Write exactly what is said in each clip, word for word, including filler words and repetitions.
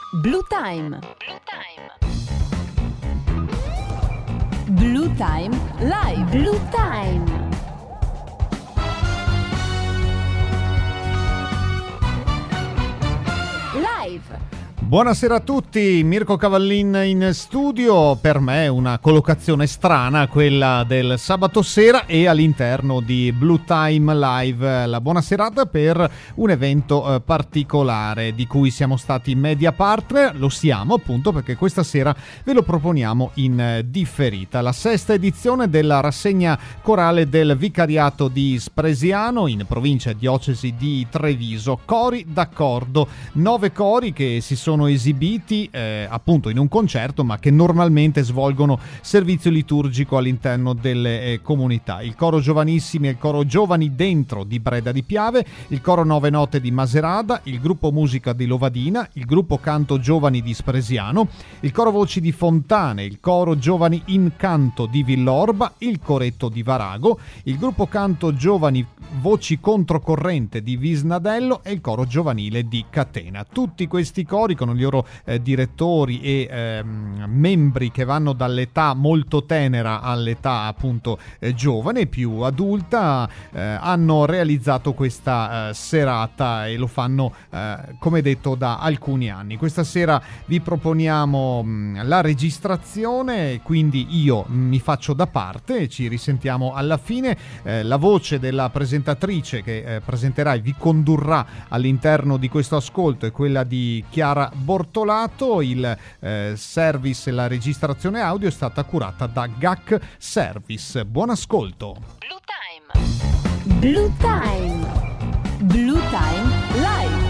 Blue Time. Blue Time Live. Blue Time. Live. Buonasera a tutti, Mirko Cavallin in studio. Per me una collocazione strana quella del sabato sera e all'interno di Blue Time Live, la buona serata per un evento eh, particolare di cui siamo stati media partner. Lo siamo appunto perché questa sera ve lo proponiamo in eh, differita, la sesta edizione della rassegna corale del Vicariato di Spresiano in provincia e diocesi di Treviso. Cori d'accordo, nove cori che si sono esibiti eh, appunto in un concerto, ma che normalmente svolgono servizio liturgico all'interno delle eh, comunità. Il coro Giovanissimi e il coro Giovani Dentro di Breda di Piave, il coro Nove Note di Maserada, il gruppo Musica di Lovadina, il gruppo Canto Giovani di Spresiano, il coro Voci di Fontane, il coro Giovani in Canto di Villorba, il coretto di Varago, il gruppo Canto Giovani Voci Controcorrente di Visnadello e il coro giovanile di Catena. Tutti questi cori con gli loro eh, direttori e ehm, membri che vanno dall'età molto tenera all'età appunto eh, giovane, più adulta, eh, hanno realizzato questa eh, serata e lo fanno eh, come detto da alcuni anni. Questa sera vi proponiamo mh, la registrazione, quindi io mi faccio da parte, ci risentiamo alla fine. Eh, la voce della presentatrice che eh, presenterà e vi condurrà all'interno di questo ascolto è quella di Chiara Bortolato. Il eh, service e la registrazione audio è stata curata da G A C Service. Buon ascolto. Blue Time. Blue Time. Blue Time Live.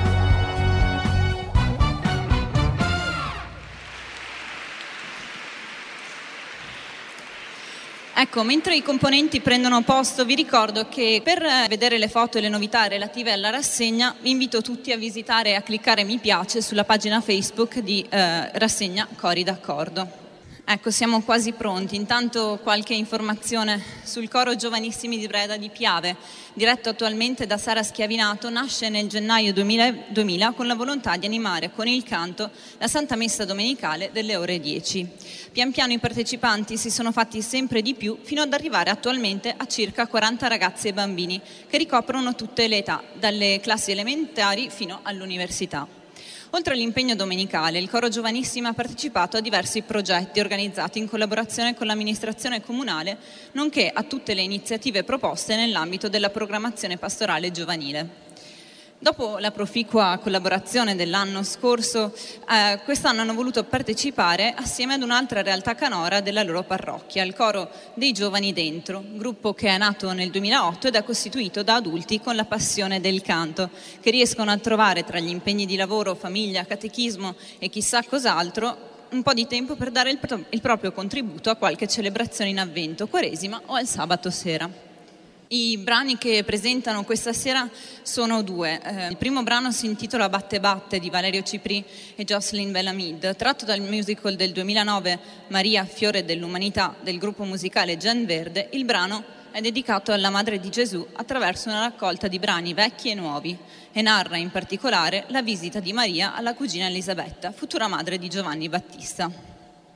Ecco, mentre i componenti prendono posto, vi ricordo che per vedere le foto e le novità relative alla rassegna vi invito tutti a visitare e a cliccare mi piace sulla pagina Facebook di eh, Rassegna Cori d'Accordo. Ecco, siamo quasi pronti. Intanto qualche informazione sul coro Giovanissimi di Breda di Piave, diretto attualmente da Sara Schiavinato. Nasce nel gennaio duemila con la volontà di animare con il canto la Santa Messa Domenicale delle ore dieci. Pian piano i partecipanti si sono fatti sempre di più fino ad arrivare attualmente a circa quaranta ragazzi e bambini che ricoprono tutte le età, dalle classi elementari fino all'università. Oltre all'impegno domenicale, il coro Giovanissimi ha partecipato a diversi progetti organizzati in collaborazione con l'amministrazione comunale, nonché a tutte le iniziative proposte nell'ambito della programmazione pastorale giovanile. Dopo la proficua collaborazione dell'anno scorso, eh, quest'anno hanno voluto partecipare assieme ad un'altra realtà canora della loro parrocchia, il coro dei Giovani Dentro, gruppo che è nato nel duemilaotto ed è costituito da adulti con la passione del canto, che riescono a trovare tra gli impegni di lavoro, famiglia, catechismo e chissà cos'altro un po' di tempo per dare il, pro- il proprio contributo a qualche celebrazione in avvento, quaresima o al sabato sera. I brani che presentano questa sera sono due. Eh, il primo brano si intitola Batte Batte di Valerio Cipri e Jocelyn Bellamid, tratto dal musical del duemilanove Maria, Fiore dell'Umanità del gruppo musicale Gen Verde. Il brano è dedicato alla Madre di Gesù attraverso una raccolta di brani vecchi e nuovi e narra in particolare la visita di Maria alla cugina Elisabetta, futura madre di Giovanni Battista.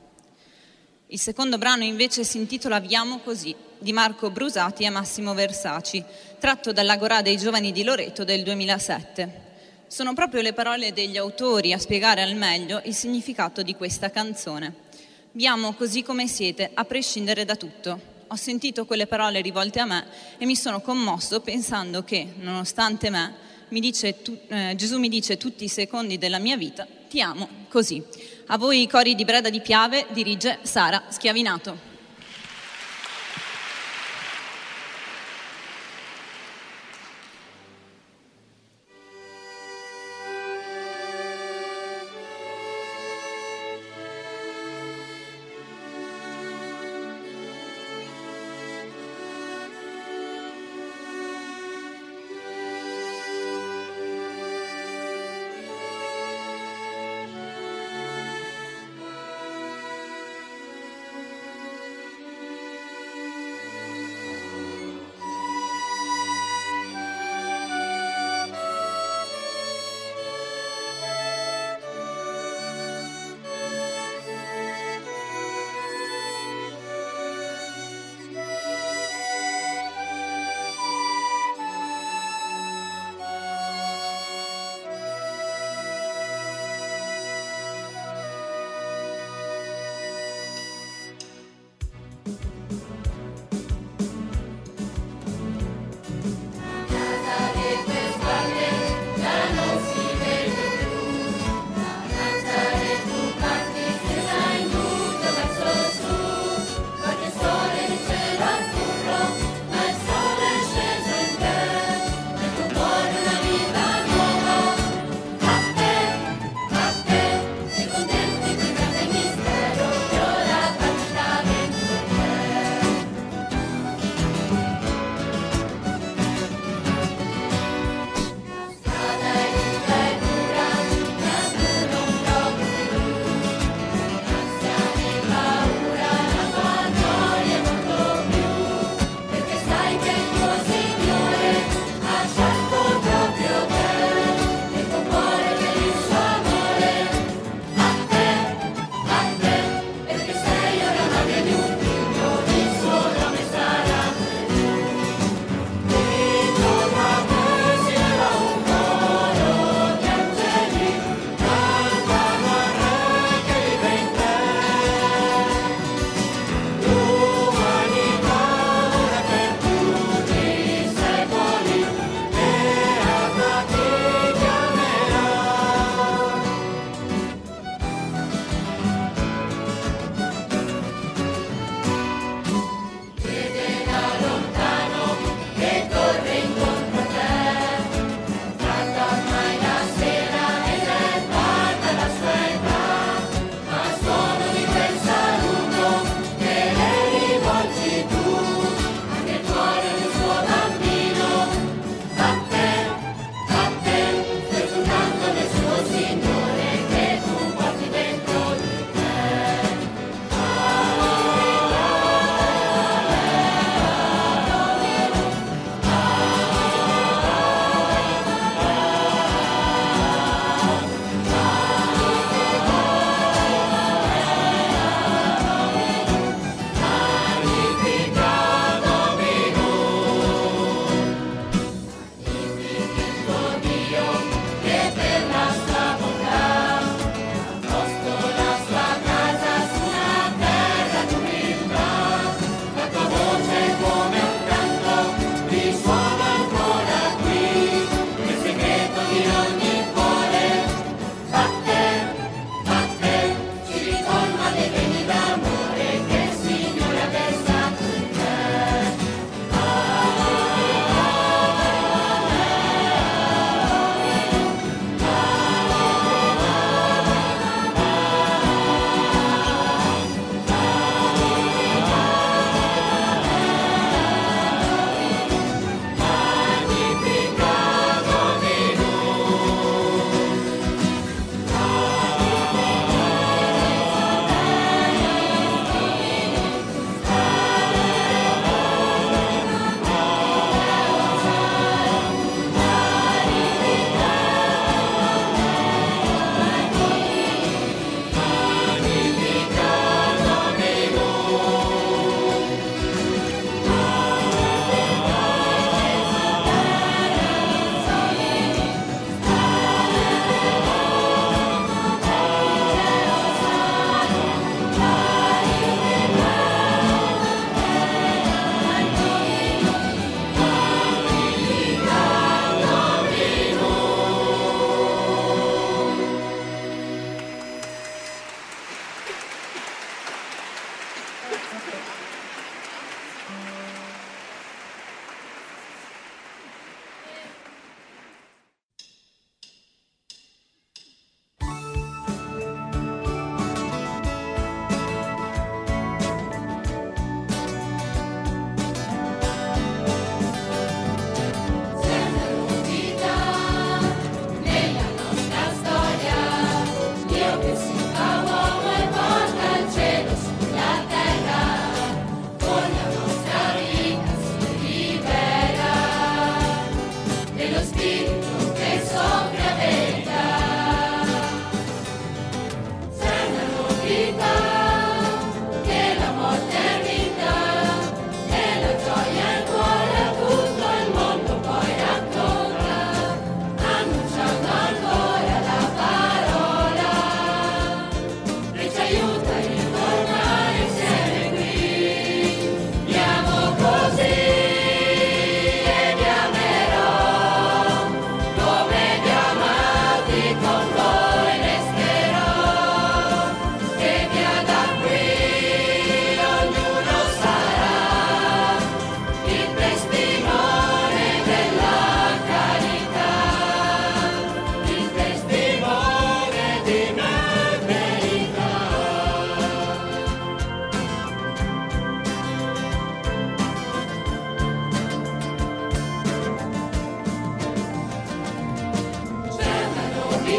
Il secondo brano invece si intitola Viamo così, di Marco Brusati e Massimo Versaci, tratto dall'Agorà dei Giovani di Loreto del duemilasette. Sono proprio le parole degli autori a spiegare al meglio il significato di questa canzone. Viamo così come siete, a prescindere da tutto. Ho sentito quelle parole rivolte a me e mi sono commosso pensando che, nonostante me, mi dice tu, eh, Gesù mi dice tutti i secondi della mia vita, ti amo così. A voi i cori di Breda di Piave dirige Sara Schiavinato.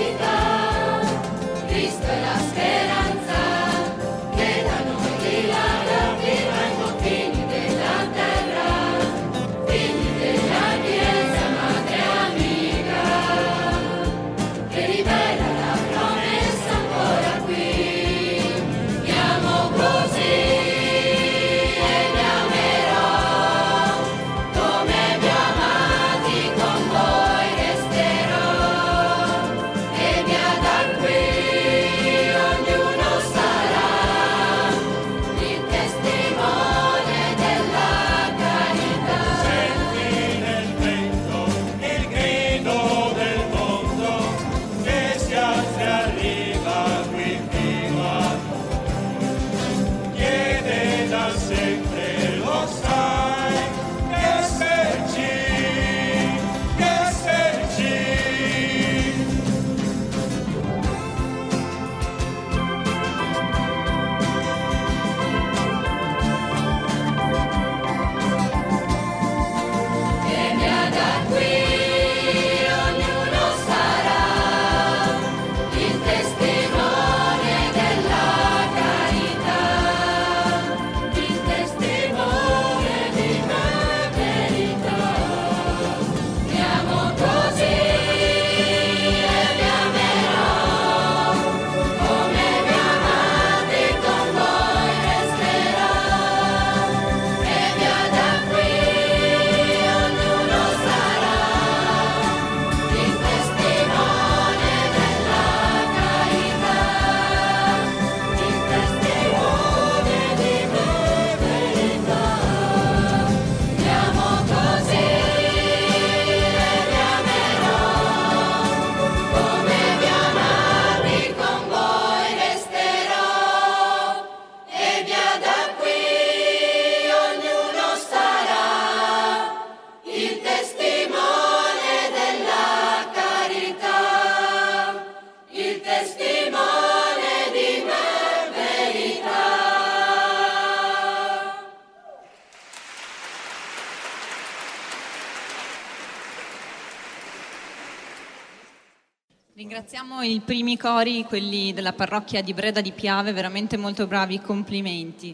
Ringraziamo i primi cori, quelli della parrocchia di Breda di Piave, veramente molto bravi, complimenti.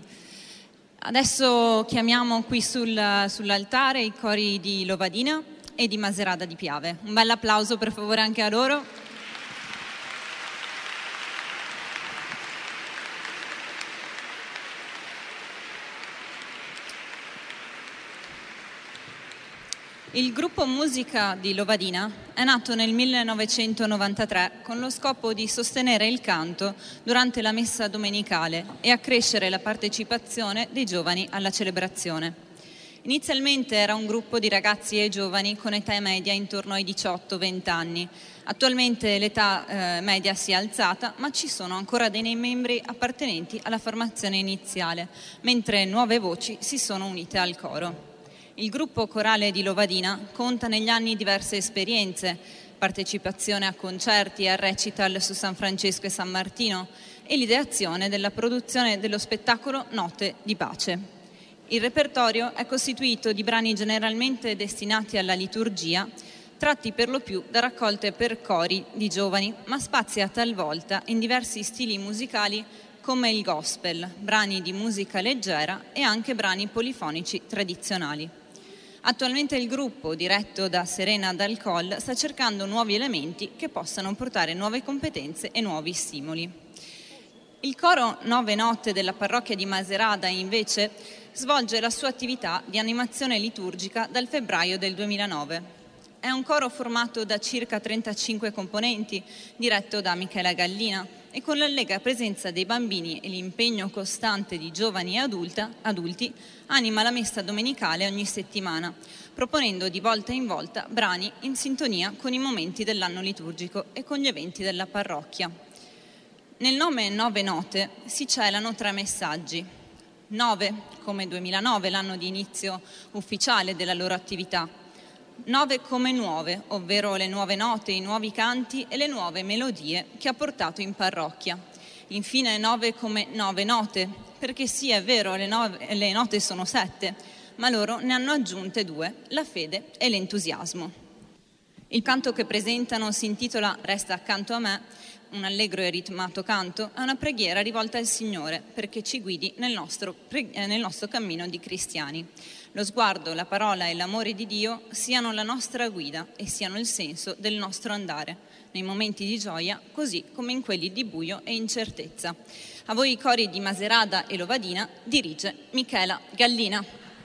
Adesso chiamiamo qui sul, sull'altare i cori di Lovadina e di Maserata di Piave. Un bel applauso per favore anche a loro. Il gruppo musica di Lovadina è nato nel millenovecentonovantatré con lo scopo di sostenere il canto durante la messa domenicale e accrescere la partecipazione dei giovani alla celebrazione. Inizialmente era un gruppo di ragazzi e giovani con età media intorno ai diciotto venti anni. Attualmente l'età eh, media si è alzata, ma ci sono ancora dei membri appartenenti alla formazione iniziale, mentre nuove voci si sono unite al coro. Il gruppo corale di Lovadina conta negli anni diverse esperienze, partecipazione a concerti e a recital su San Francesco e San Martino e l'ideazione della produzione dello spettacolo Notte di Pace. Il repertorio è costituito di brani generalmente destinati alla liturgia, tratti per lo più da raccolte per cori di giovani, ma spazia talvolta in diversi stili musicali come il gospel, brani di musica leggera e anche brani polifonici tradizionali. Attualmente il gruppo, diretto da Serena Dal Coll, sta cercando nuovi elementi che possano portare nuove competenze e nuovi stimoli. Il coro Nove Note della parrocchia di Maserata, invece, svolge la sua attività di animazione liturgica dal febbraio del duemilanove. È un coro formato da circa trentacinque componenti, diretto da Michela Gallina, e con l'allegra presenza dei bambini e l'impegno costante di giovani e adulta, adulti, anima la messa domenicale ogni settimana, proponendo di volta in volta brani in sintonia con i momenti dell'anno liturgico e con gli eventi della parrocchia. Nel nome Nove Note si celano tre messaggi. Nove, come duemilanove, l'anno di inizio ufficiale della loro attività. Nove come nuove, ovvero le nuove note, i nuovi canti e le nuove melodie che ha portato in parrocchia. Infine nove come nove note, perché sì, è vero, le, nove, le note sono sette, ma loro ne hanno aggiunte due, la fede e l'entusiasmo. Il canto che presentano si intitola Resta accanto a me, un allegro e ritmato canto, è una preghiera rivolta al Signore perché ci guidi nel nostro, nel nostro cammino di cristiani. Lo sguardo, la parola e l'amore di Dio siano la nostra guida e siano il senso del nostro andare, nei momenti di gioia così come in quelli di buio e incertezza. A voi i cori di Maserata e Lovadina dirige Michela Gallina.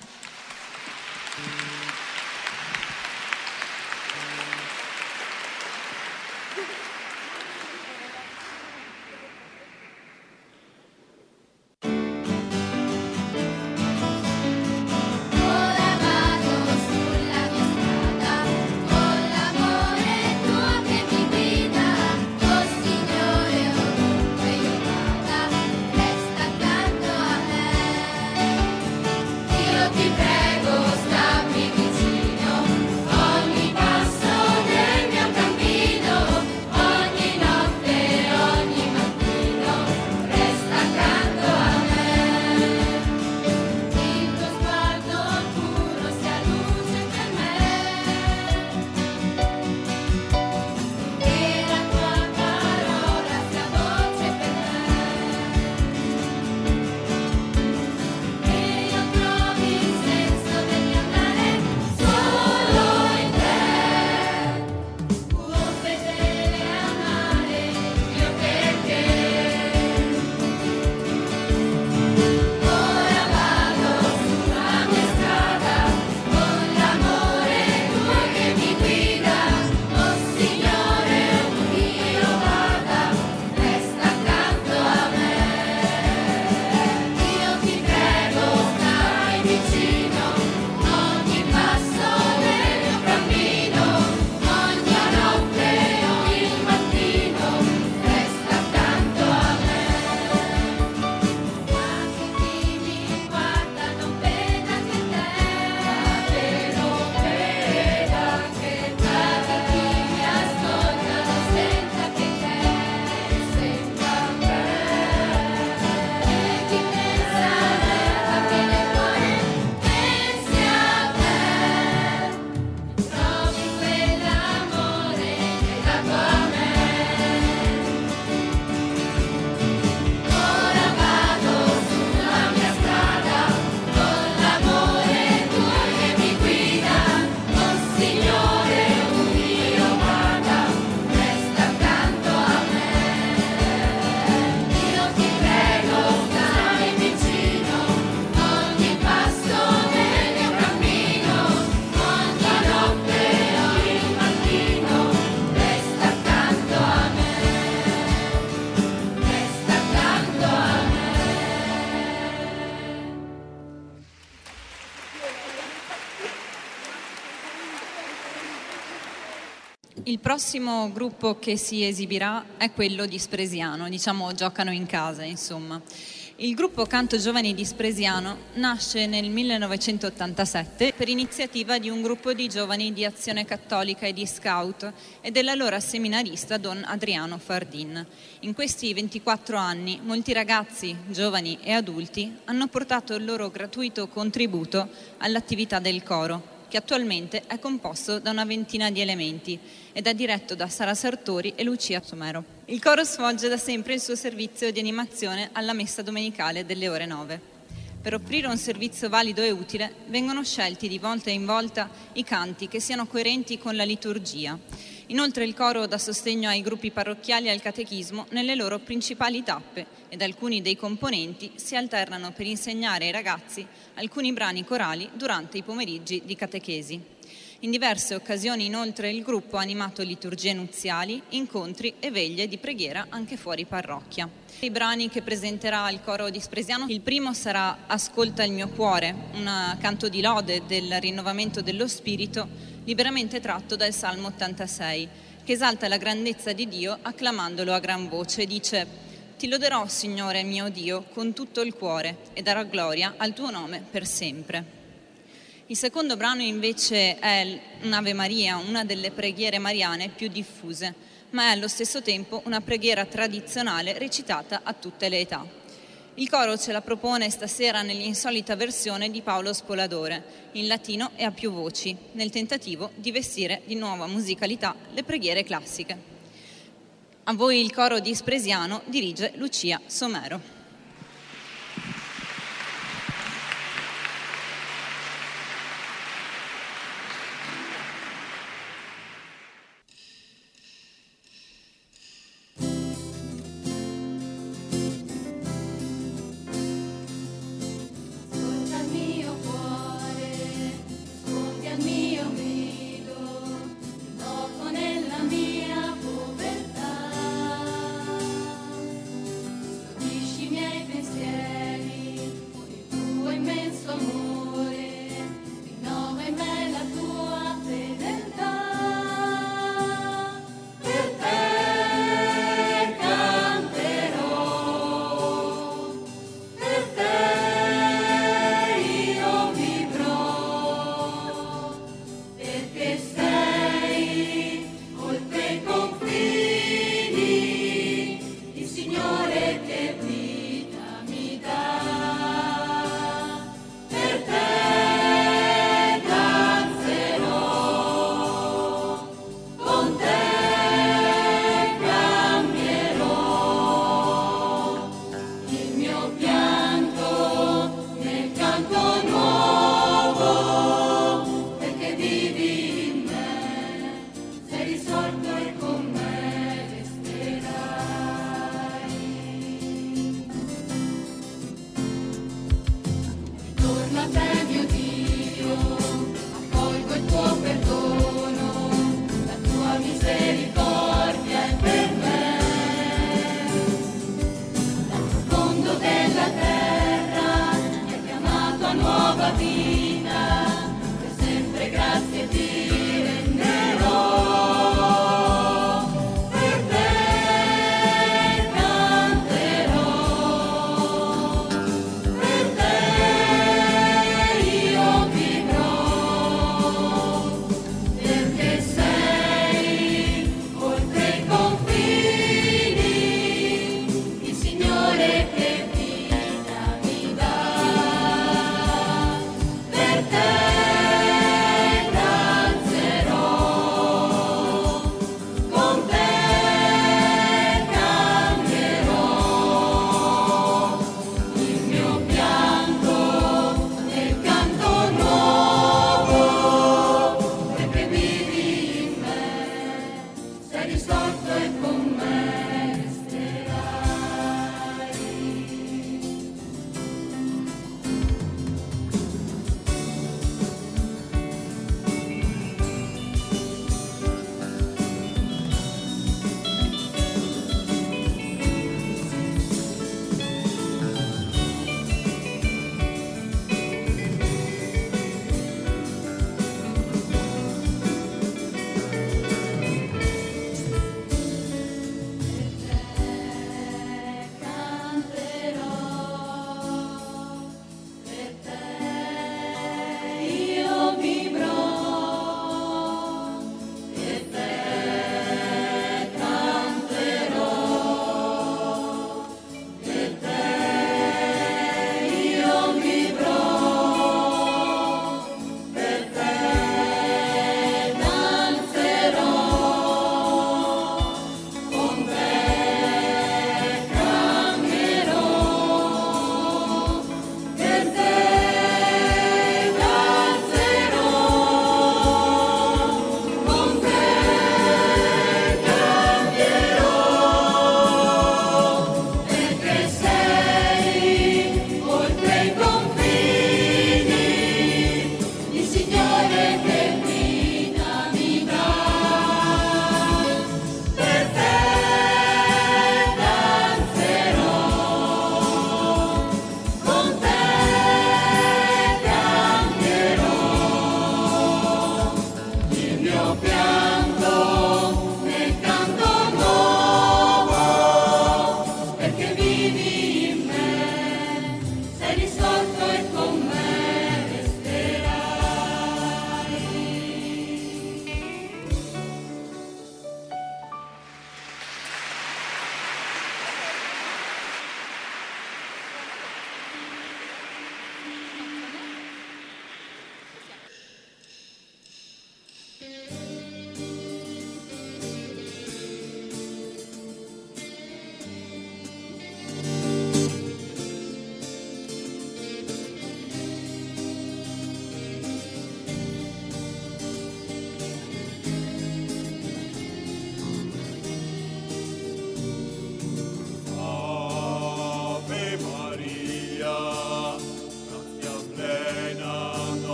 Il prossimo gruppo che si esibirà è quello di Spresiano, diciamo giocano in casa, insomma. Il gruppo Canto Giovani di Spresiano nasce nel millenovecentottantasette per iniziativa di un gruppo di giovani di Azione Cattolica e di Scout e dell'allora seminarista Don Adriano Fardin. In questi ventiquattro anni molti ragazzi, giovani e adulti hanno portato il loro gratuito contributo all'attività del coro, che attualmente è composto da una ventina di elementi ed è diretto da Sara Sartori e Lucia Somero. Il coro svolge da sempre il suo servizio di animazione alla messa domenicale delle ore nove. Per offrire un servizio valido e utile vengono scelti di volta in volta i canti che siano coerenti con la liturgia. Inoltre il coro dà sostegno ai gruppi parrocchiali e al catechismo nelle loro principali tappe ed alcuni dei componenti si alternano per insegnare ai ragazzi alcuni brani corali durante i pomeriggi di catechesi. In diverse occasioni inoltre il gruppo ha animato liturgie nuziali, incontri e veglie di preghiera anche fuori parrocchia. I brani che presenterà il coro di Spresiano, il primo sarà Ascolta il mio cuore, un canto di lode del rinnovamento dello spirito liberamente tratto dal Salmo ottantasei, che esalta la grandezza di Dio acclamandolo a gran voce. Dice: Ti loderò, Signore mio Dio, con tutto il cuore e darò gloria al tuo nome per sempre. Il secondo brano invece è un'Ave Maria, una delle preghiere mariane più diffuse, ma è allo stesso tempo una preghiera tradizionale recitata a tutte le età. Il coro ce la propone stasera nell'insolita versione di Paolo Spoladore, in latino e a più voci, nel tentativo di vestire di nuova musicalità le preghiere classiche. A voi il coro di Spresiano dirige Lucia Somero. Nella mia povertà, stordisci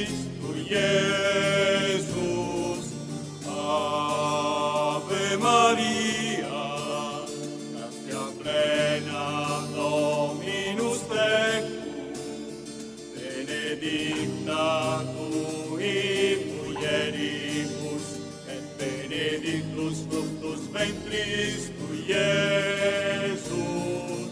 Christu Iesus. Ave Maria, gratia plena Dominus tecum, benedicta tu in mulieribus, et benedictus fructus ventris tui, Iesus.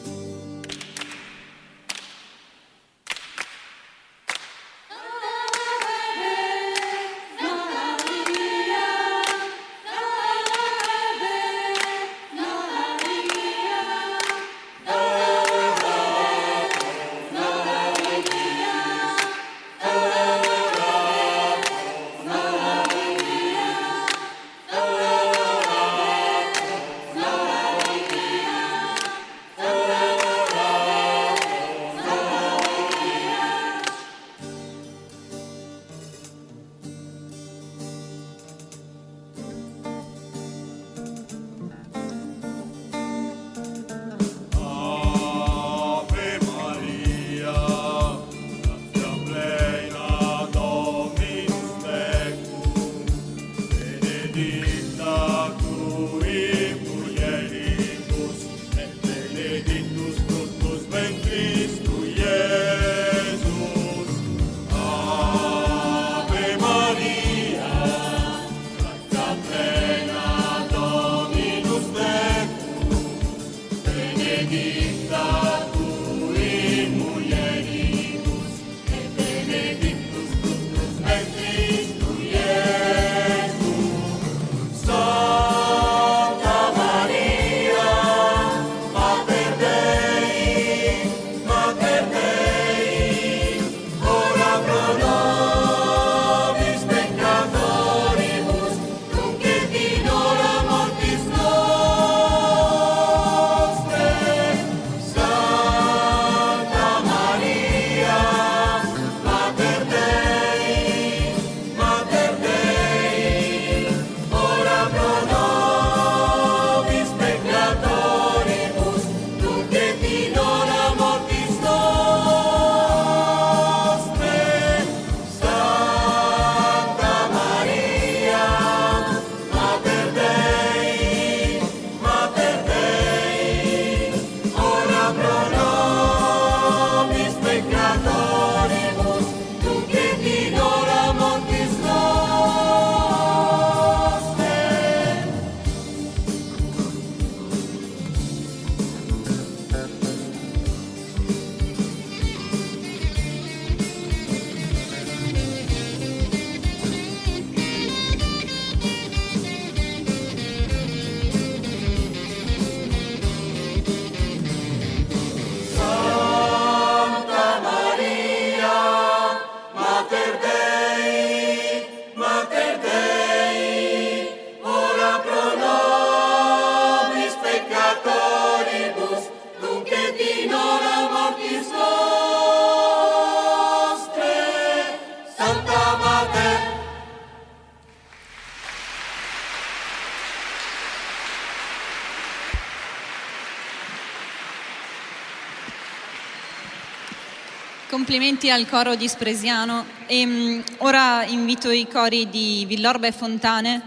Complimenti al coro di Spresiano e um, ora invito i cori di Villorba e Fontane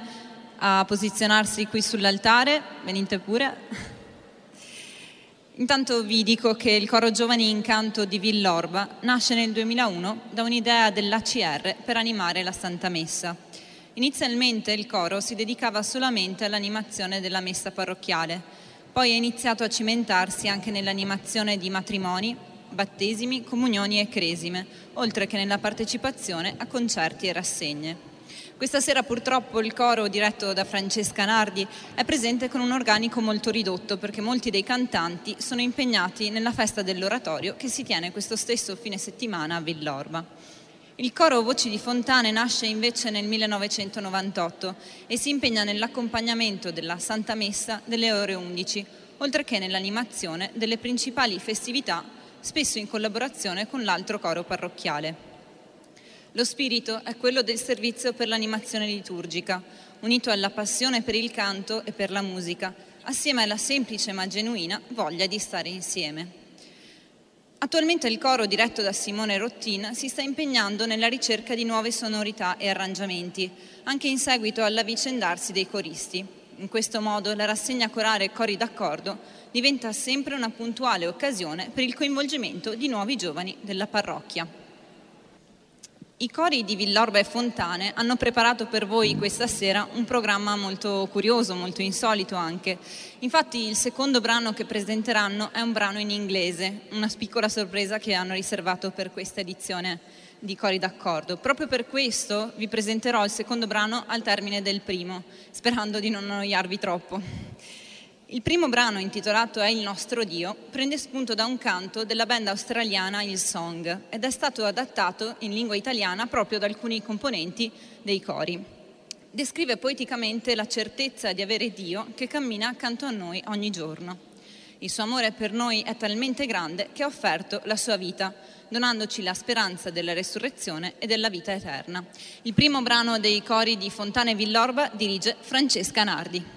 a posizionarsi qui sull'altare. Venite pure. Intanto vi dico che il coro Giovani in Canto di Villorba nasce nel duemilauno da un'idea dell'A C R per animare la Santa Messa. Inizialmente il coro si dedicava solamente all'animazione della messa parrocchiale, poi ha iniziato a cimentarsi anche nell'animazione di matrimoni, battesimi, comunioni e cresime, oltre che nella partecipazione a concerti e rassegne. Questa sera purtroppo il coro, diretto da Francesca Nardi, è presente con un organico molto ridotto perché molti dei cantanti sono impegnati nella festa dell'oratorio che si tiene questo stesso fine settimana a Villorba. Il coro Voci di Fontane nasce invece nel millenovecentonovantotto e si impegna nell'accompagnamento della Santa Messa delle ore undici, oltre che nell'animazione delle principali festività, spesso in collaborazione con l'altro coro parrocchiale. Lo spirito è quello del servizio per l'animazione liturgica, unito alla passione per il canto e per la musica, assieme alla semplice ma genuina voglia di stare insieme. Attualmente il coro diretto da Simone Rottin si sta impegnando nella ricerca di nuove sonorità e arrangiamenti, anche in seguito all'avvicendarsi dei coristi. In questo modo la rassegna corale Cori d'accordo diventa sempre una puntuale occasione per il coinvolgimento di nuovi giovani della parrocchia. I cori di Villorba e Fontane hanno preparato per voi questa sera un programma molto curioso, molto insolito anche. Infatti il secondo brano che presenteranno è un brano in inglese, una piccola sorpresa che hanno riservato per questa edizione di Cori d'accordo. Proprio per questo vi presenterò il secondo brano al termine del primo, sperando di non annoiarvi troppo. Il primo brano, intitolato È il nostro Dio, prende spunto da un canto della band australiana Hillsong ed è stato adattato in lingua italiana proprio da alcuni componenti dei cori. Descrive poeticamente la certezza di avere Dio che cammina accanto a noi ogni giorno. Il suo amore per noi è talmente grande che ha offerto la sua vita, donandoci la speranza della resurrezione e della vita eterna. Il primo brano dei cori di Fontane e Villorba dirige Francesca Nardi.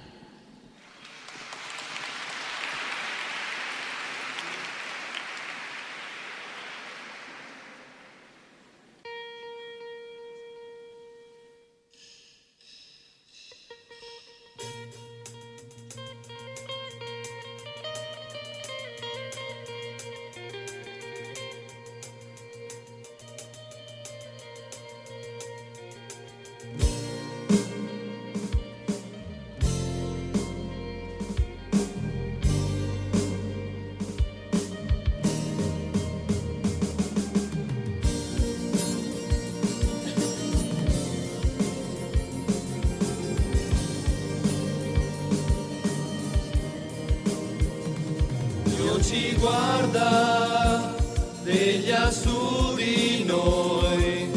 Ci guarda, veglia su di noi,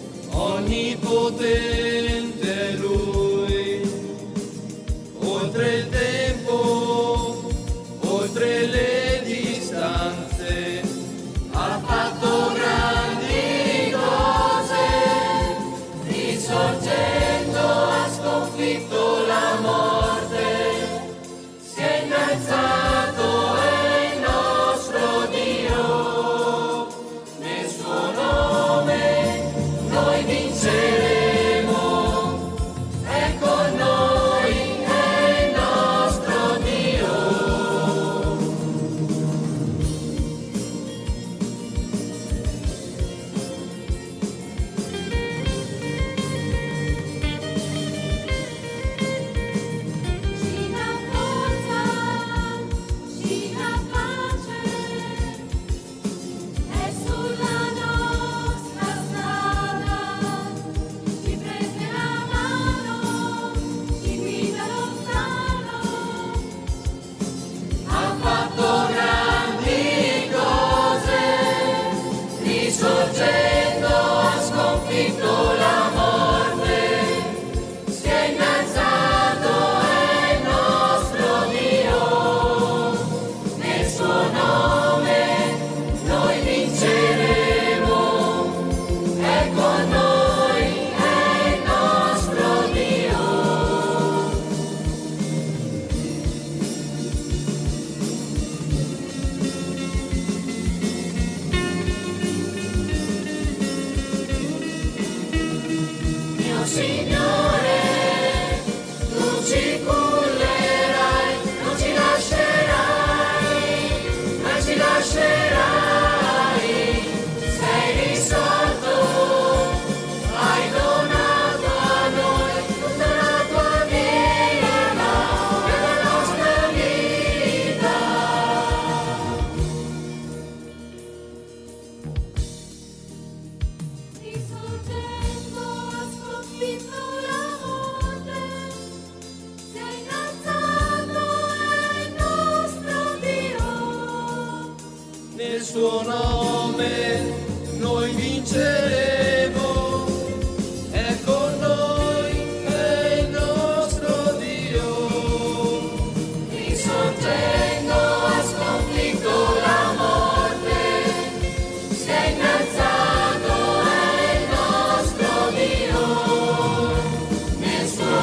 onnipotente è Lui, oltre il tempo, oltre le distanze, ha fatto grandi cose, risorgendo ha sconfitto la morte, si è innalzato suo nome noi vinceremo, è con noi, è il nostro Dio, risorgendo ha sconfitto la morte, si è innalzato, è il nostro Dio, nel suo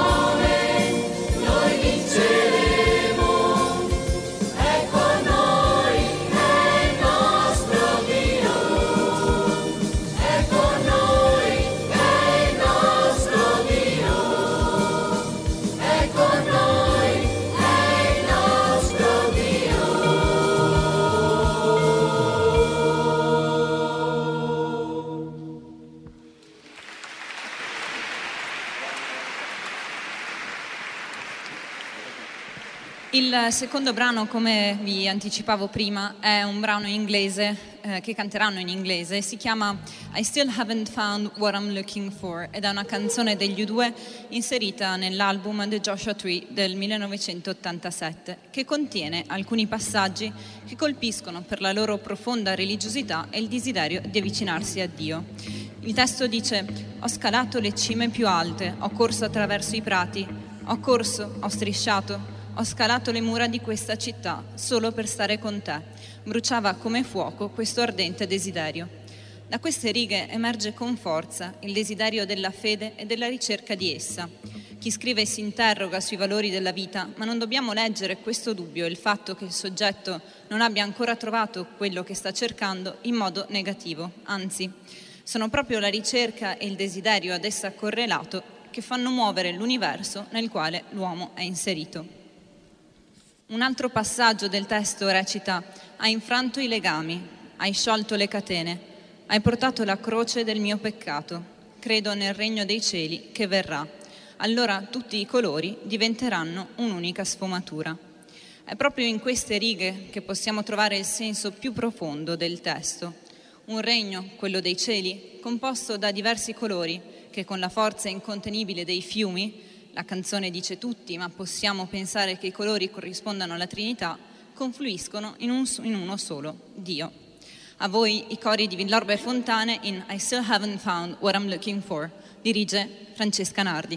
nome noi vinceremo, è con noi, è il nostro Il secondo brano, come vi anticipavo prima, è un brano inglese eh, che canteranno in inglese. Si chiama I Still Haven't Found What I'm Looking For ed è una canzone degli U due inserita nell'album The Joshua Tree del millenovecentottantasette, che contiene alcuni passaggi che colpiscono per la loro profonda religiosità e il desiderio di avvicinarsi a Dio. Il testo dice: ho scalato le cime più alte, ho corso attraverso i prati, ho corso, ho strisciato, ho scalato le mura di questa città solo per stare con te. Bruciava come fuoco questo ardente desiderio. Da queste righe emerge con forza il desiderio della fede e della ricerca di essa. Chi scrive si interroga sui valori della vita, ma non dobbiamo leggere questo dubbio e il fatto che il soggetto non abbia ancora trovato quello che sta cercando in modo negativo. Anzi, sono proprio la ricerca e il desiderio ad essa correlato che fanno muovere l'universo nel quale l'uomo è inserito. Un altro passaggio del testo recita: hai infranto i legami, hai sciolto le catene, hai portato la croce del mio peccato, credo nel regno dei cieli che verrà, allora tutti i colori diventeranno un'unica sfumatura. È proprio in queste righe che possiamo trovare il senso più profondo del testo. Un regno, quello dei cieli, composto da diversi colori che con la forza incontenibile dei fiumi, la canzone dice tutti, ma possiamo pensare che i colori corrispondano alla Trinità, confluiscono in, un, in uno solo, Dio. A voi i cori di Villorba e Fontane in I Still Haven't Found What I'm Looking For. Dirige Francesca Nardi.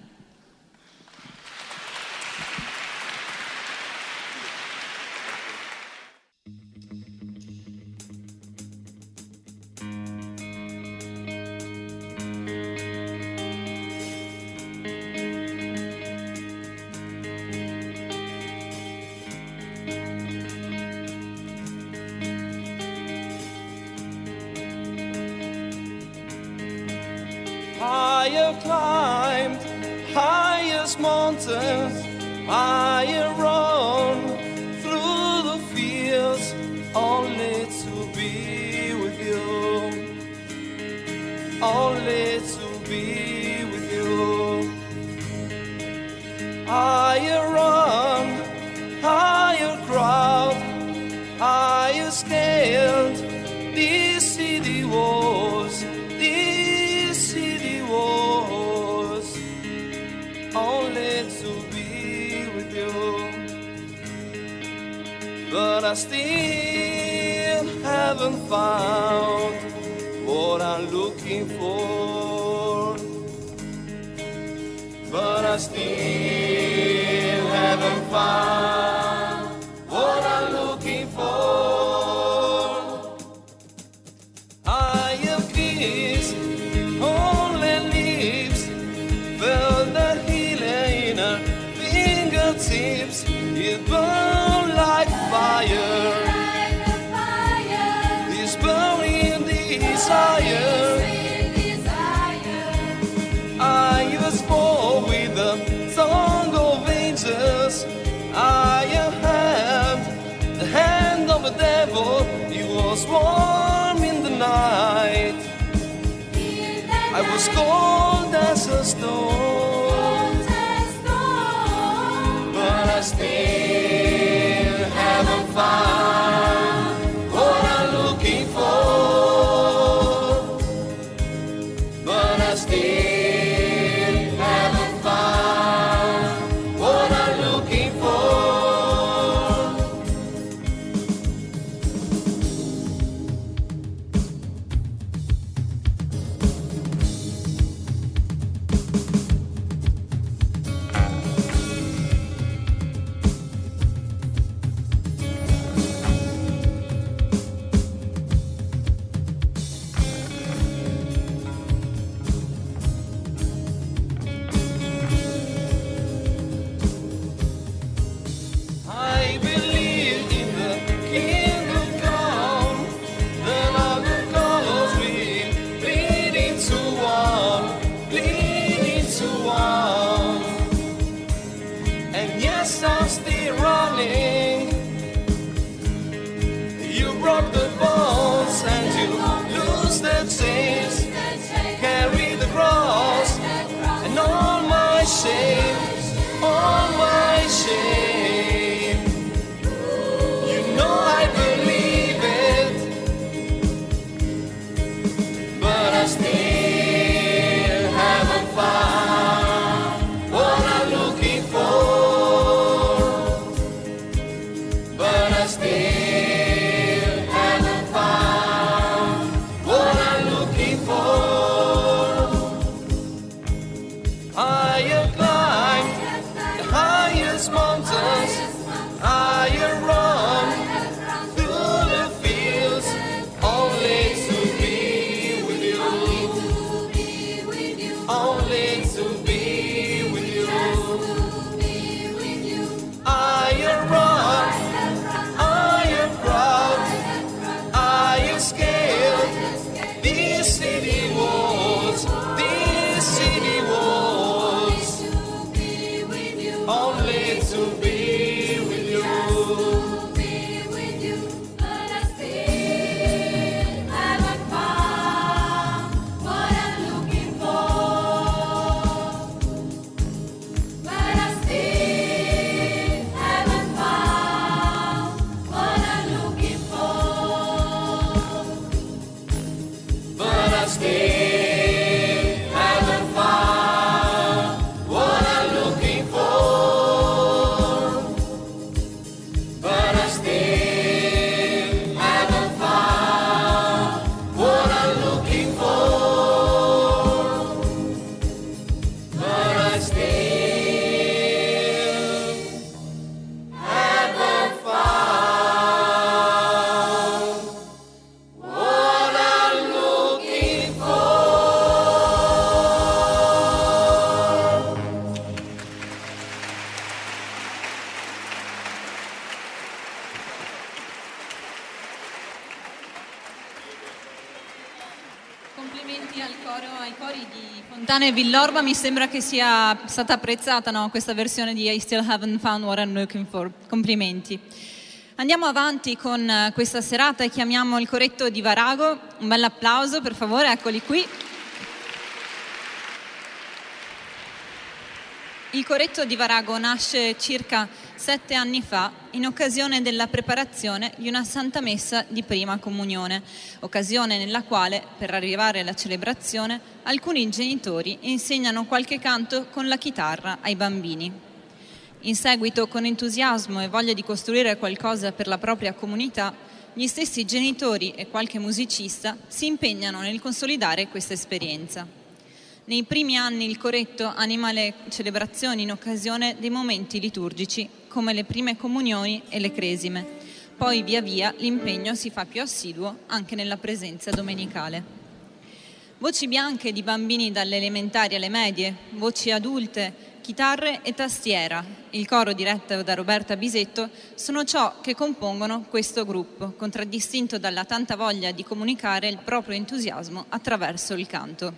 Higher climbed, highest mountains, higher run through the fields, only to be with you, only to be with you. Higher run, higher crowd, higher scaled these city walls, these city walls, only to be with you. But I still haven't found what I'm looking for. But I still haven't found what I'm looking for. I have kissed only lips, felt the healing in her fingertips. It burned like fire, this burning desire. I was born with the tongue of angels. I had the hand of a devil. It was warm in the night. I was cold as a stone, but I still haven't found what I'm looking for. But I still haven't found what I'm looking for. I still haven't found what I'm looking for. But I still haven't found what I'm looking for. But I still haven't found what I'm looking for. Complimenti al coro, ai cori di Fontana e Villorba, mi sembra che sia stata apprezzata, no, questa versione di I Still Haven't Found What I'm Looking For. Complimenti. Andiamo avanti con eh, questa serata e chiamiamo il coretto di Varago. Un bel applauso, per favore, eccoli qui. Il coretto di Varago nasce circa sette anni fa in occasione della preparazione di una Santa Messa di Prima Comunione, occasione nella quale, per arrivare alla celebrazione, alcuni genitori insegnano qualche canto con la chitarra ai bambini. In seguito, con entusiasmo e voglia di costruire qualcosa per la propria comunità, gli stessi genitori e qualche musicista si impegnano nel consolidare questa esperienza. Nei primi anni il coretto anima le celebrazioni in occasione dei momenti liturgici, come le prime comunioni e le cresime. Poi via via l'impegno si fa più assiduo anche nella presenza domenicale. Voci bianche di bambini dalle elementari alle medie, voci adulte, chitarre e tastiera, il coro diretto da Roberta Bisetto, sono ciò che compongono questo gruppo, contraddistinto dalla tanta voglia di comunicare il proprio entusiasmo attraverso il canto.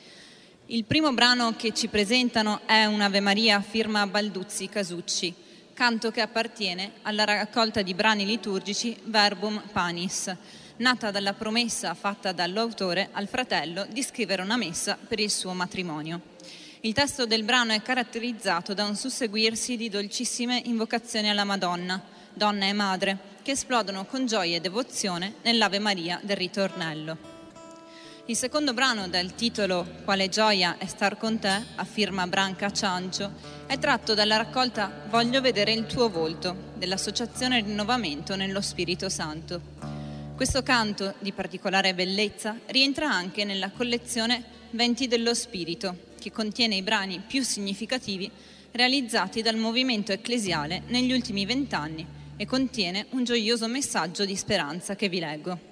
Il primo brano che ci presentano è un'Ave Maria firma Balduzzi Casucci, canto che appartiene alla raccolta di brani liturgici Verbum Panis, nata dalla promessa fatta dall'autore al fratello di scrivere una messa per il suo matrimonio. Il testo del brano è caratterizzato da un susseguirsi di dolcissime invocazioni alla Madonna, donna e madre, che esplodono con gioia e devozione nell'Ave Maria del ritornello. Il secondo brano, dal titolo Quale gioia è star con te, a firma Branca Ciancio, è tratto dalla raccolta Voglio vedere il tuo volto, dell'Associazione Rinnovamento nello Spirito Santo. Questo canto, di particolare bellezza, rientra anche nella collezione Venti dello Spirito, che contiene i brani più significativi realizzati dal movimento ecclesiale negli ultimi vent'anni e contiene un gioioso messaggio di speranza che vi leggo.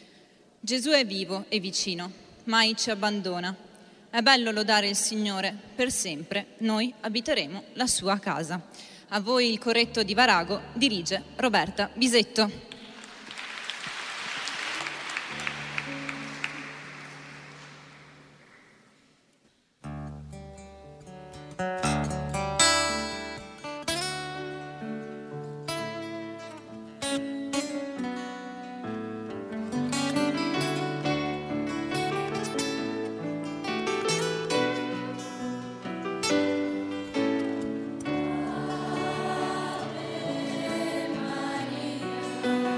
Gesù è vivo e vicino, mai ci abbandona. È bello lodare il Signore, per sempre noi abiteremo la sua casa. A voi il coretto di Varago dirige Roberta Bisetto. Maria.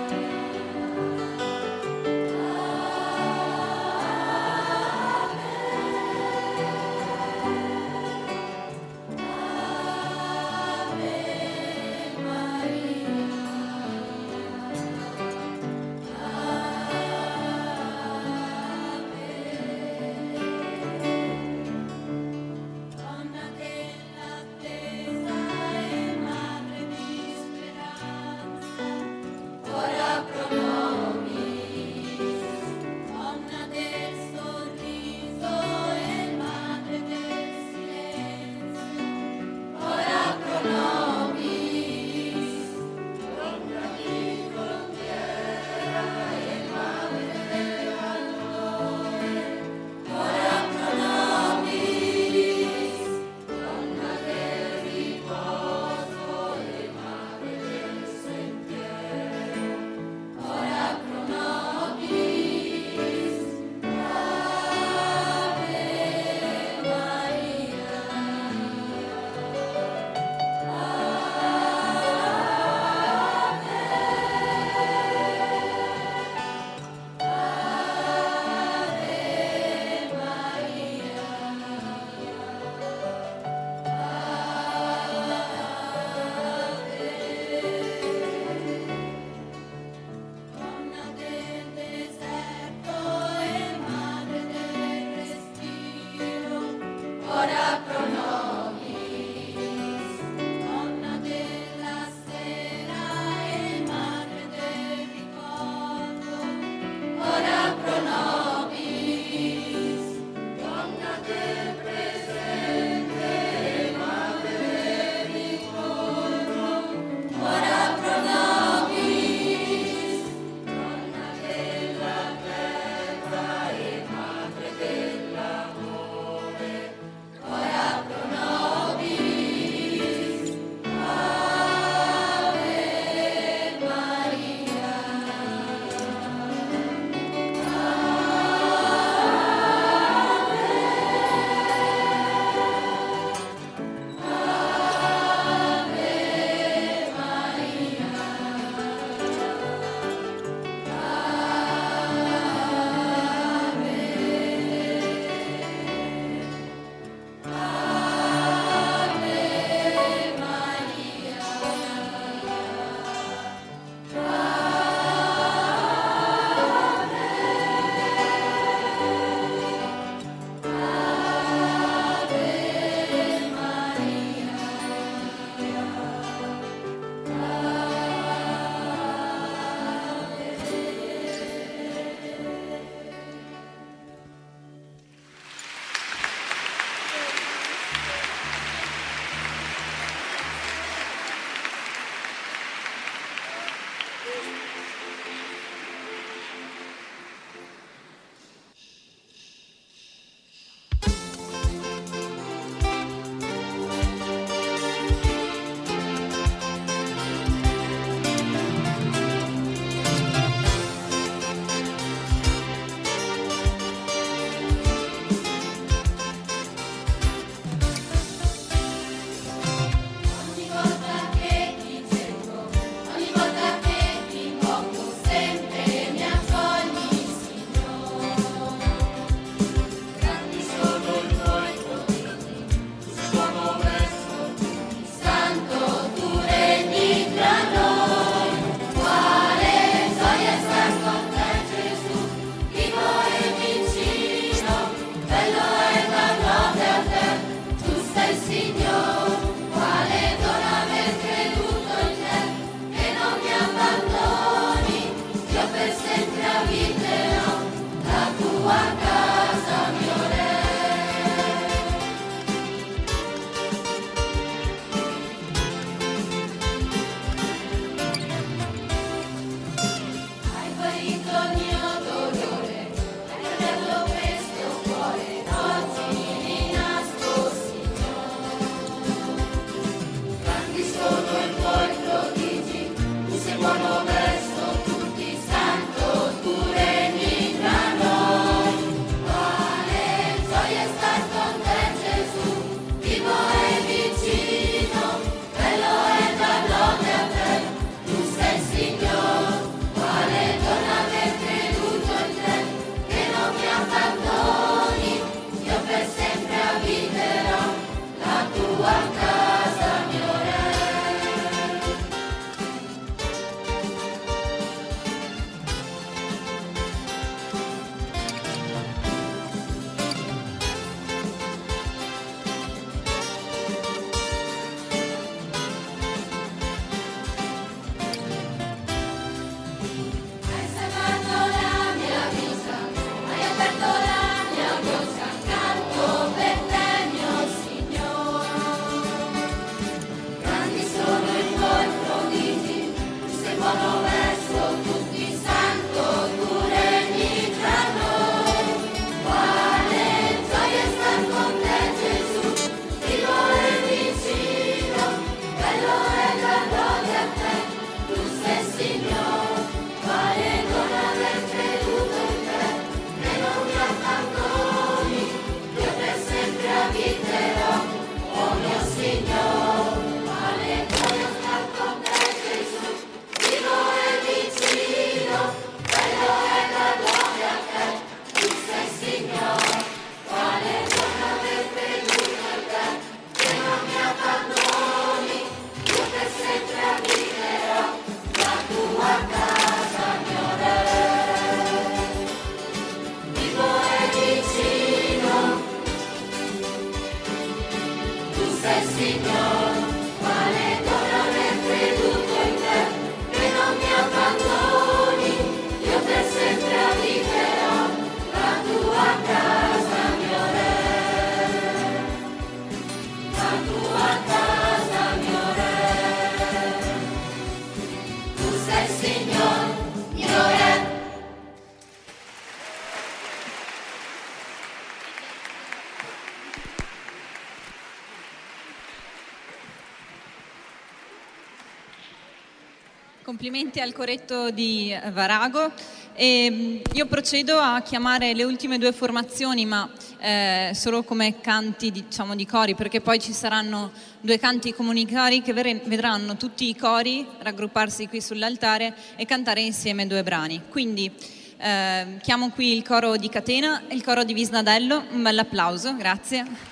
Complimenti al coretto di Varago. E io procedo a chiamare le ultime due formazioni, ma eh, solo come canti, diciamo, di cori, perché poi ci saranno due canti comunitari che vedranno tutti i cori raggrupparsi qui sull'altare e cantare insieme due brani. Quindi eh, chiamo qui il coro di Catena e il coro di Visnadello. Un bel applauso, grazie.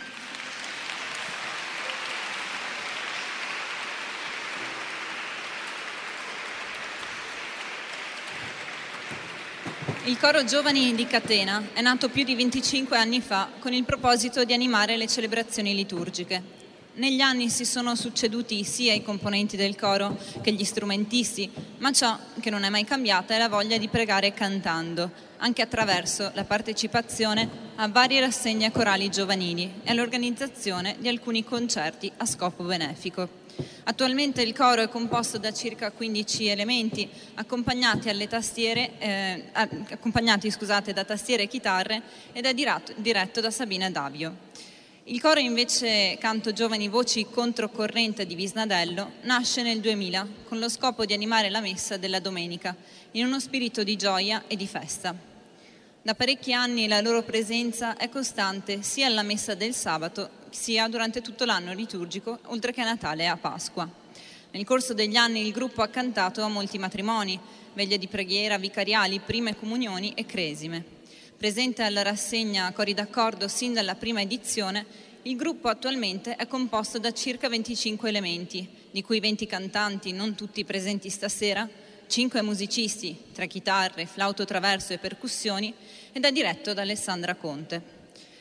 Il coro Giovani di Catena è nato più di venticinque anni fa con il proposito di animare le celebrazioni liturgiche. Negli anni si sono succeduti sia i componenti del coro che gli strumentisti, ma ciò che non è mai cambiata è la voglia di pregare cantando, anche attraverso la partecipazione a varie rassegne corali giovanili e all'organizzazione di alcuni concerti a scopo benefico. Attualmente il coro è composto da circa quindici elementi accompagnati, alle tastiere, eh, accompagnati scusate, da tastiere e chitarre ed è diretto, diretto da Sabina Davio. Il coro invece Canto Giovani Voci Controcorrente di Visnadello nasce nel duemila con lo scopo di animare la messa della domenica in uno spirito di gioia e di festa. Da parecchi anni la loro presenza è costante sia alla messa del sabato sia durante tutto l'anno liturgico, oltre che a Natale e a Pasqua. Nel corso degli anni il gruppo ha cantato a molti matrimoni, veglie di preghiera, vicariali, prime comunioni e cresime. Presente alla rassegna Cori d'accordo sin dalla prima edizione, il gruppo attualmente è composto da circa venticinque elementi, di cui venti cantanti, non tutti presenti stasera, cinque musicisti, tre chitarre, flauto traverso e percussioni, ed è diretto da Alessandra Conte.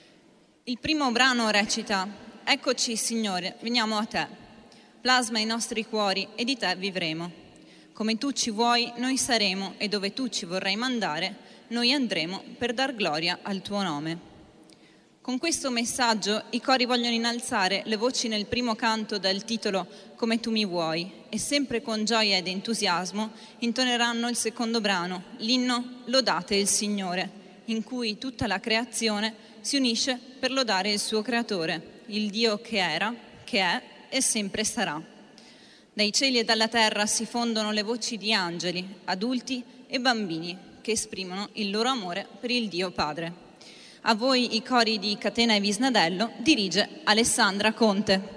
Il primo brano recita: Eccoci Signore, veniamo a te, plasma i nostri cuori e di te vivremo. Come tu ci vuoi, noi saremo, e dove tu ci vorrai mandare, noi andremo per dar gloria al tuo nome. Con questo messaggio i cori vogliono innalzare le voci nel primo canto dal titolo Come tu mi vuoi e sempre con gioia ed entusiasmo intoneranno il secondo brano, l'inno Lodate il Signore, in cui tutta la creazione si unisce per lodare il suo creatore, il Dio che era, che è e sempre sarà. Dai cieli e dalla terra si fondono le voci di angeli, adulti e bambini che esprimono il loro amore per il Dio Padre. A voi i cori di Catena e Visnadello dirige Alessandra Conte.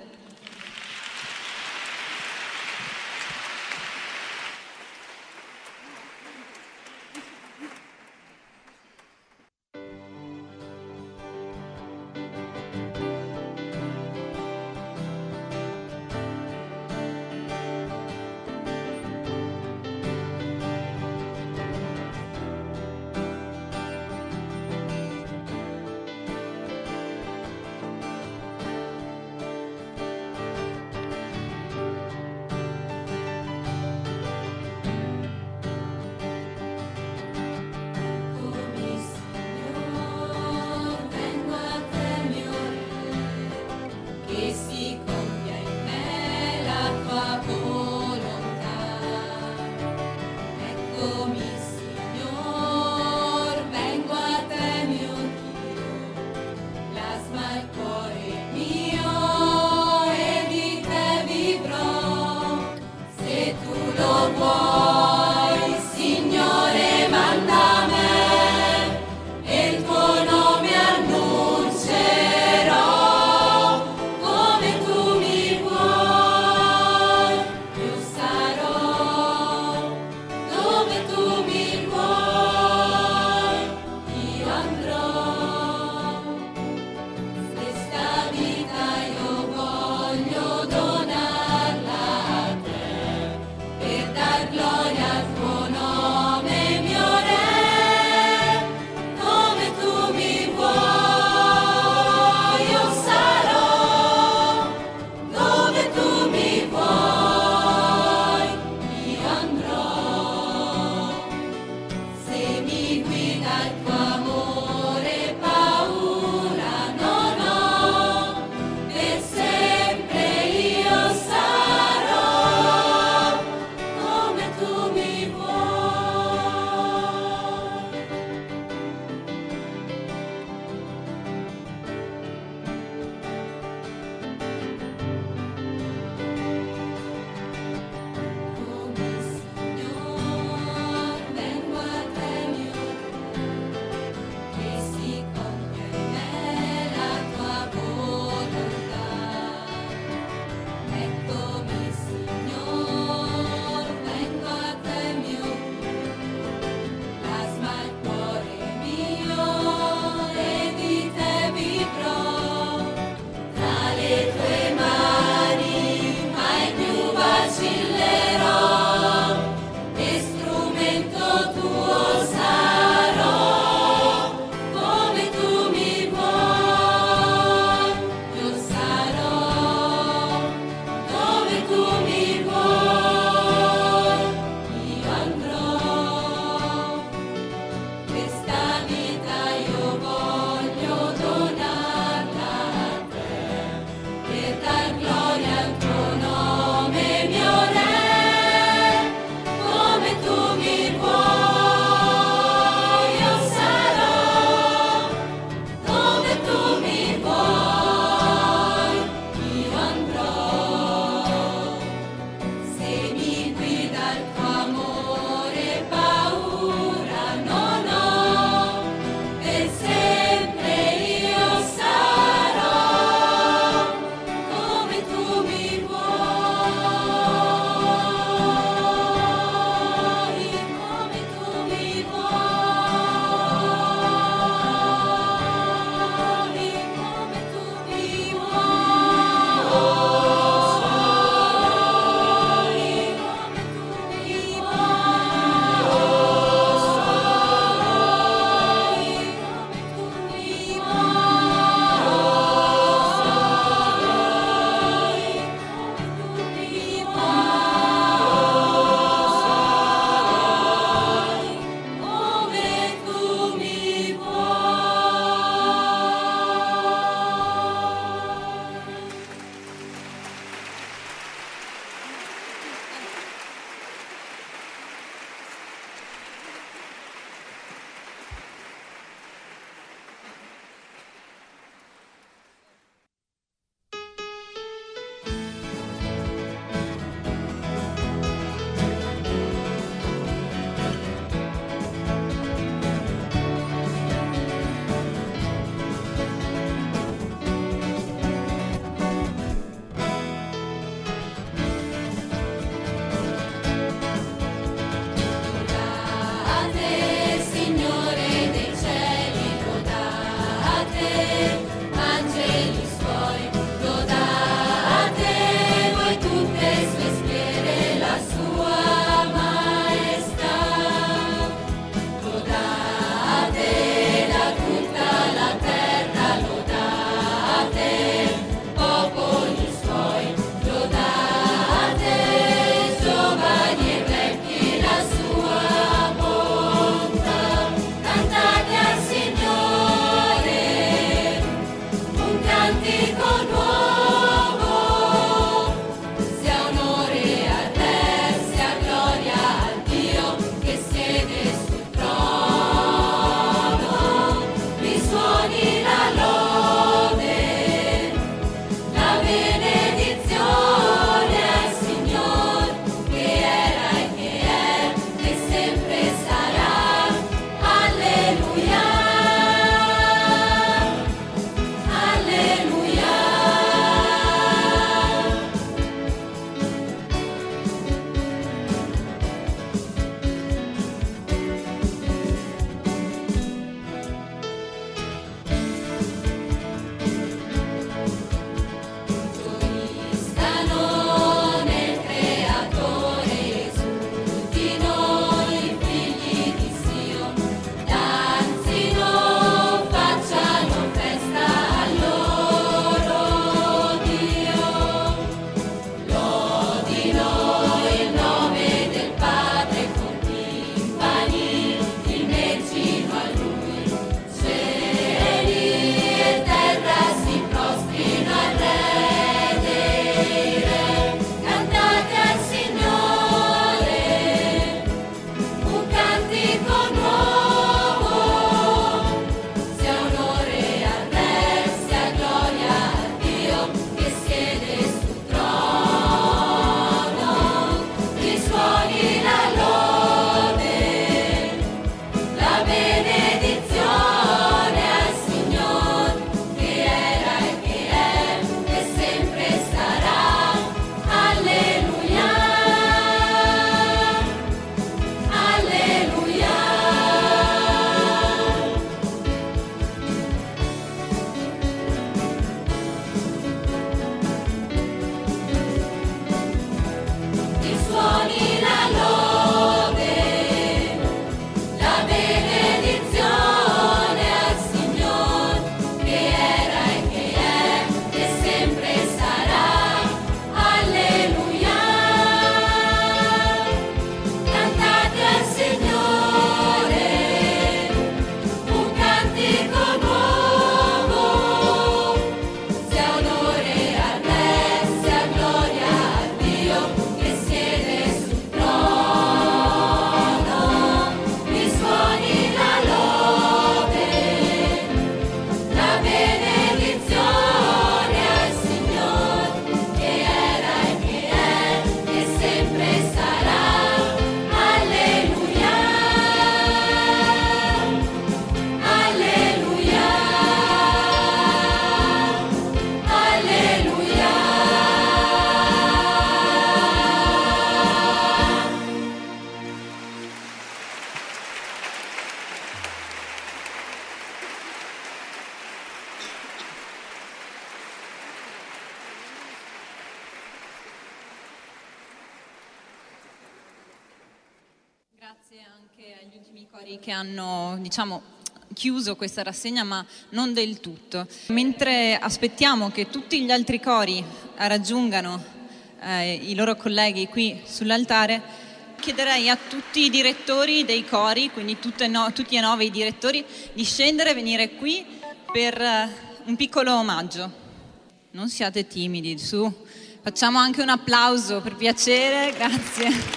Grazie anche agli ultimi cori che hanno, diciamo, chiuso questa rassegna, ma non del tutto. Mentre aspettiamo che tutti gli altri cori raggiungano eh, i loro colleghi qui sull'altare, chiederei a tutti i direttori dei cori, quindi tutte no, tutti e nove i direttori, di scendere e venire qui per eh, un piccolo omaggio. Non siate timidi, su, facciamo anche un applauso per piacere, grazie.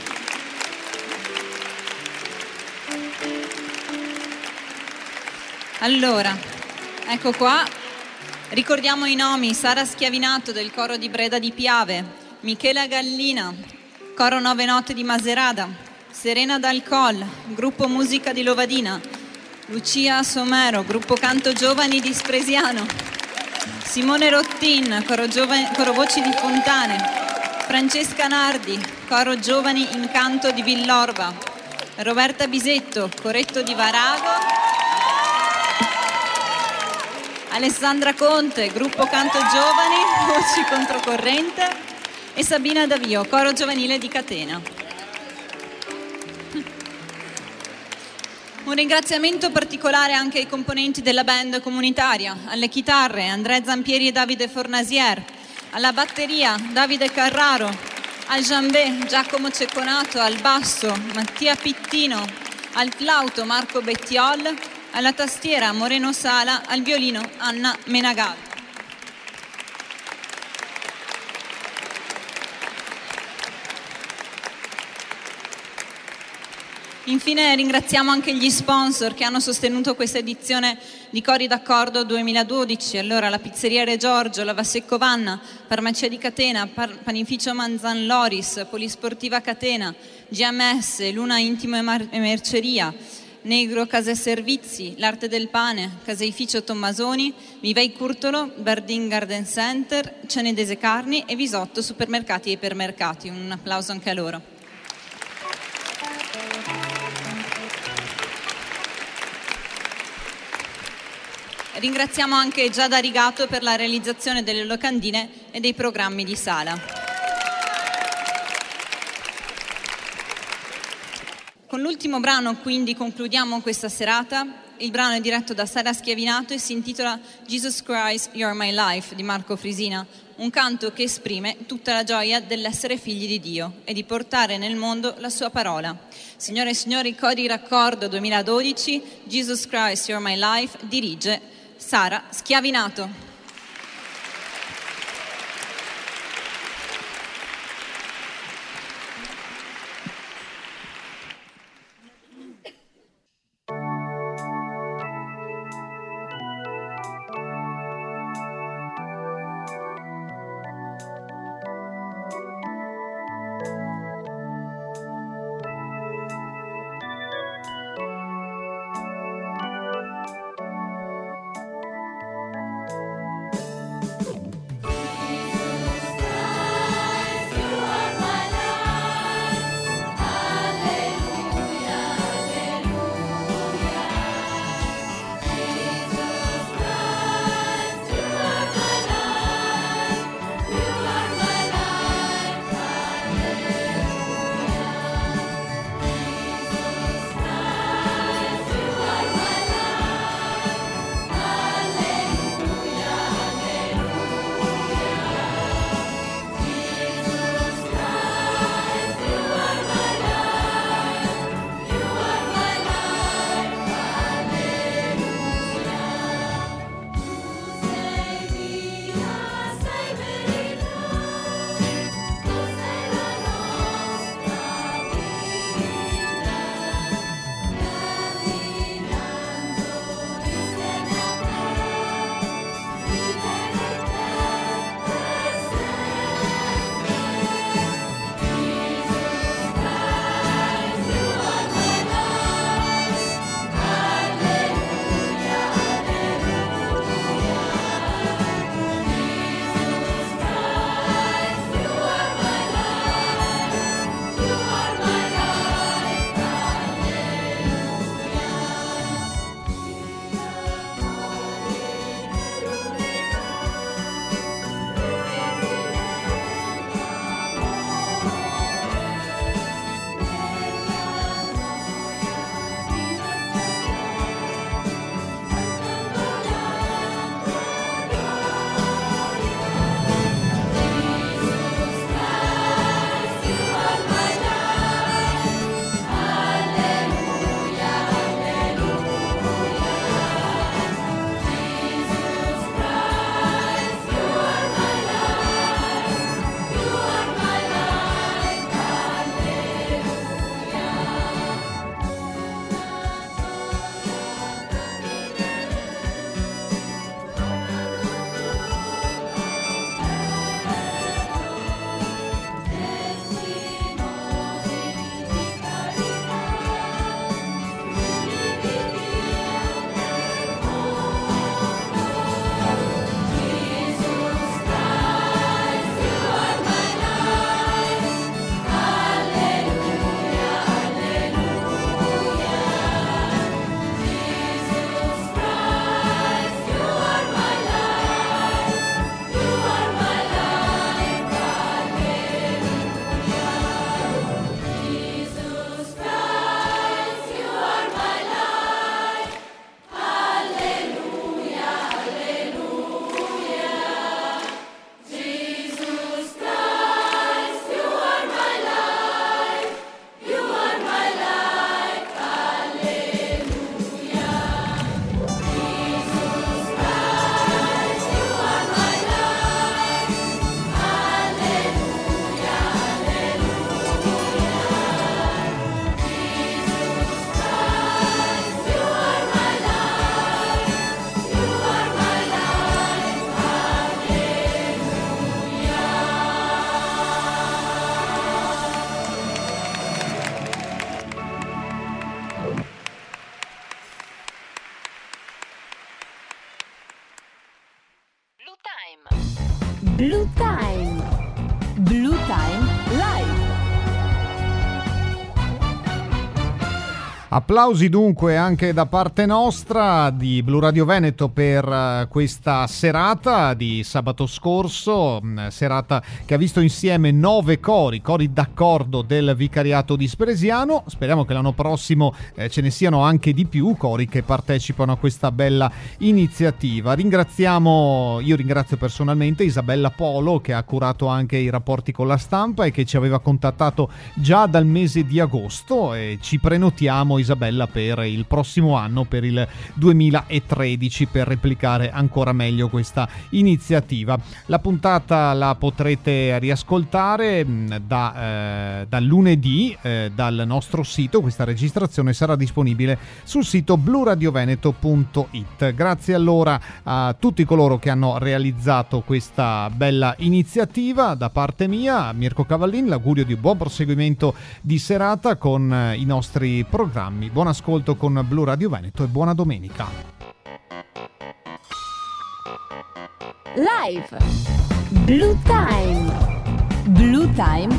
Allora, ecco qua, ricordiamo i nomi: Sara Schiavinato del coro di Breda di Piave, Michela Gallina, coro Nove Note di Maserata, Serena D'Alcol, gruppo Musica di Lovadina, Lucia Somero, gruppo Canto Giovani di Spresiano, Simone Rottin, coro, Giovani, coro Voci di Fontane, Francesca Nardi, coro Giovani in Canto di Villorba, Roberta Bisetto, coretto di Varago, Alessandra Conte, gruppo Canto Giovani, Voci Controcorrente, e Sabina Davio, coro giovanile di Catena. Un ringraziamento particolare anche ai componenti della band comunitaria, alle chitarre Andrea Zampieri e Davide Fornasier, alla batteria Davide Carraro, al djembé Giacomo Cecconato, al basso Mattia Pittino, al flauto Marco Bettiol, alla tastiera Moreno Sala, al violino Anna Menagal. Infine ringraziamo anche gli sponsor che hanno sostenuto questa edizione di Cori d'Accordo duemiladodici, allora la Pizzeria Re Giorgio, la Vassecco Vanna, Farmacia di Catena, Par- Panificio Manzan Loris, Polisportiva Catena, G M S, Luna Intimo e, Mar- e Merceria, Negro Case Servizi, L'Arte del Pane, Caseificio Tommasoni, Vivei Curtolo, Bardin Garden Center, Cenedese Carni e Visotto Supermercati e Ipermercati. Un applauso anche a loro. Ringraziamo anche Giada Rigato per la realizzazione delle locandine e dei programmi di sala. Con l'ultimo brano quindi concludiamo questa serata. Il brano è diretto da Sara Schiavinato e si intitola Jesus Christ, You're My Life di Marco Frisina, un canto che esprime tutta la gioia dell'essere figli di Dio e di portare nel mondo la sua parola. Signore e signori, Cori Raccordo duemiladodici, Jesus Christ, You're My Life, dirige Sara Schiavinato. Time. Blue Time. Blue Time Live. Applausi dunque anche da parte nostra di Blu Radio Veneto per questa serata di sabato scorso, serata che ha visto insieme nove cori, cori d'accordo del Vicariato di Spresiano. Speriamo che l'anno prossimo eh, ce ne siano anche di più cori che partecipano a questa bella iniziativa. Ringraziamo, io ringrazio personalmente Isabella Polo, che ha curato anche i rapporti con la stampa e che ci aveva contattato già dal mese di agosto, e ci prenotiamo, Isabella, per il prossimo anno, per il duemilatredici, per replicare ancora meglio questa iniziativa. La puntata la potrete riascoltare da, eh, dal lunedì eh, dal nostro sito. Questa registrazione sarà disponibile sul sito blu radio veneto punto it. Grazie allora a tutti coloro che hanno realizzato questa bella iniziativa. Da parte mia, Mirko Cavallin, l'augurio di buon proseguimento di serata con i nostri programmi. Buon ascolto con Blu Radio Veneto e buona domenica. Live. Blue Time. Blue Time